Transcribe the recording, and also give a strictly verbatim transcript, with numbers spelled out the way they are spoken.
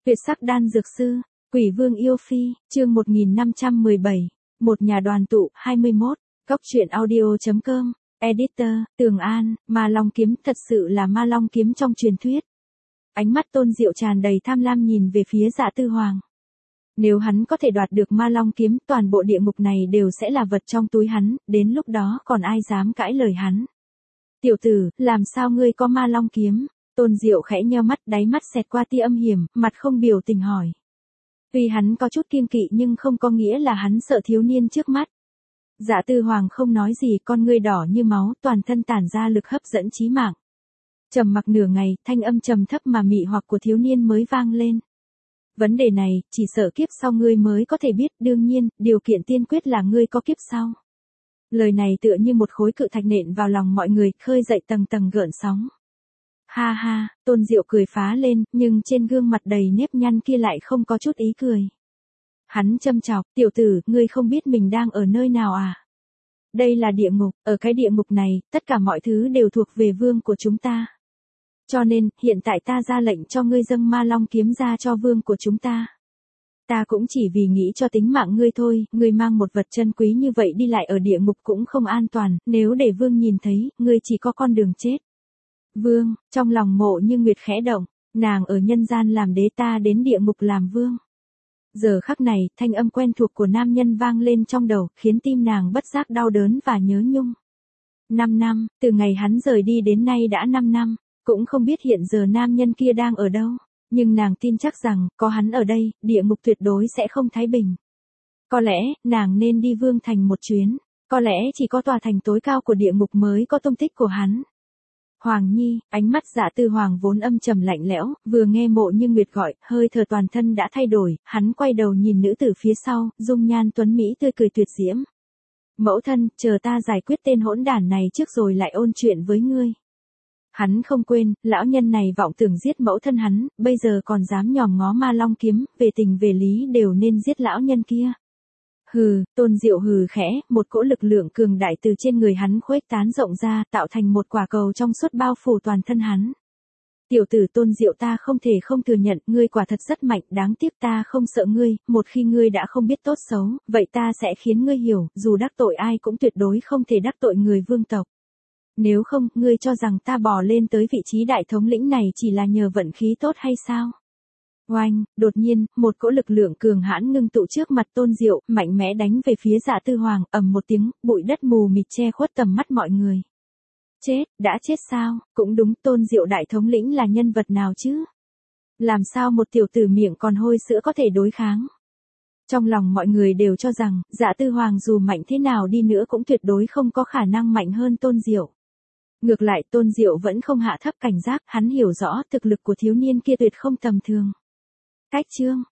Tuyệt sắc đan dược sư, Quỷ Vương yêu phi, chương một nghìn năm trăm mười bảy, một nhà đoàn tụ, hai mươi mốt, góc truyện audio chấm com, editor, Tường An, Ma Long kiếm thật sự là Ma Long kiếm trong truyền thuyết. Ánh mắt Tôn Diệu tràn đầy tham lam nhìn về phía Dạ Tư Hoàng. Nếu hắn có thể đoạt được Ma Long kiếm, toàn bộ địa ngục này đều sẽ là vật trong túi hắn, đến lúc đó còn ai dám cãi lời hắn. Tiểu tử, làm sao ngươi có Ma Long kiếm? Tôn Diệu khẽ nheo mắt, đáy mắt xẹt qua tia âm hiểm, mặt không biểu tình hỏi. Tuy hắn có chút kiêng kỵ nhưng không có nghĩa là hắn sợ thiếu niên trước mắt. Dạ Tư Hoàng không nói gì, con ngươi đỏ như máu, toàn thân tản ra lực hấp dẫn chí mạng. Trầm mặc nửa ngày, thanh âm trầm thấp mà mị hoặc của thiếu niên mới vang lên. Vấn đề này, chỉ sợ kiếp sau ngươi mới có thể biết, đương nhiên, điều kiện tiên quyết là ngươi có kiếp sau. Lời này tựa như một khối cự thạch nện vào lòng mọi người, khơi dậy tầng tầng gợn sóng. Ha ha, Tôn Diệu cười phá lên, nhưng trên gương mặt đầy nếp nhăn kia lại không có chút ý cười. Hắn châm chọc, tiểu tử, ngươi không biết mình đang ở nơi nào à? Đây là địa ngục, ở cái địa ngục này, tất cả mọi thứ đều thuộc về vương của chúng ta. Cho nên, hiện tại ta ra lệnh cho ngươi dâng Ma Long kiếm ra cho vương của chúng ta. Ta cũng chỉ vì nghĩ cho tính mạng ngươi thôi, ngươi mang một vật chân quý như vậy đi lại ở địa ngục cũng không an toàn, nếu để vương nhìn thấy, ngươi chỉ có con đường chết. Vương, trong lòng Mộ Như Nguyệt khẽ động, nàng ở nhân gian làm đế, ta đến địa ngục làm vương. Giờ khắc này, thanh âm quen thuộc của nam nhân vang lên trong đầu, khiến tim nàng bất giác đau đớn và nhớ nhung. Năm năm, từ ngày hắn rời đi đến nay đã năm năm, cũng không biết hiện giờ nam nhân kia đang ở đâu, nhưng nàng tin chắc rằng, có hắn ở đây, địa ngục tuyệt đối sẽ không thái bình. Có lẽ, nàng nên đi vương thành một chuyến, có lẽ chỉ có tòa thành tối cao của địa ngục mới có tung tích của hắn. Hoàng Nhi, ánh mắt Dạ Tư Hoàng vốn âm trầm lạnh lẽo, vừa nghe Mộ Như Nguyệt gọi, hơi thở toàn thân đã thay đổi, hắn quay đầu nhìn nữ tử phía sau, dung nhan tuấn mỹ tươi cười tuyệt diễm. Mẫu thân, chờ ta giải quyết tên hỗn đản này trước rồi lại ôn chuyện với ngươi. Hắn không quên, lão nhân này vọng tưởng giết mẫu thân hắn, bây giờ còn dám nhòm ngó Ma Long kiếm, về tình về lý đều nên giết lão nhân kia. Hừ, Tôn Diệu hừ khẽ, một cỗ lực lượng cường đại từ trên người hắn khuếch tán rộng ra, tạo thành một quả cầu trong suốt bao phủ toàn thân hắn. Tiểu tử Tôn Diệu, ta không thể không thừa nhận, ngươi quả thật rất mạnh, đáng tiếc ta không sợ ngươi, một khi ngươi đã không biết tốt xấu, vậy ta sẽ khiến ngươi hiểu, dù đắc tội ai cũng tuyệt đối không thể đắc tội người vương tộc. Nếu không, ngươi cho rằng ta bò lên tới vị trí đại thống lĩnh này chỉ là nhờ vận khí tốt hay sao? Oanh, đột nhiên, một cỗ lực lượng cường hãn ngưng tụ trước mặt Tôn Diệu, mạnh mẽ đánh về phía Dạ Tư Hoàng, ầm một tiếng, bụi đất mù mịt che khuất tầm mắt mọi người. Chết, đã chết sao? Cũng đúng, Tôn Diệu đại thống lĩnh là nhân vật nào chứ? Làm sao một tiểu tử miệng còn hôi sữa có thể đối kháng? Trong lòng mọi người đều cho rằng, Dạ Tư Hoàng dù mạnh thế nào đi nữa cũng tuyệt đối không có khả năng mạnh hơn Tôn Diệu. Ngược lại, Tôn Diệu vẫn không hạ thấp cảnh giác, hắn hiểu rõ thực lực của thiếu niên kia tuyệt không tầm thường. Cách chương,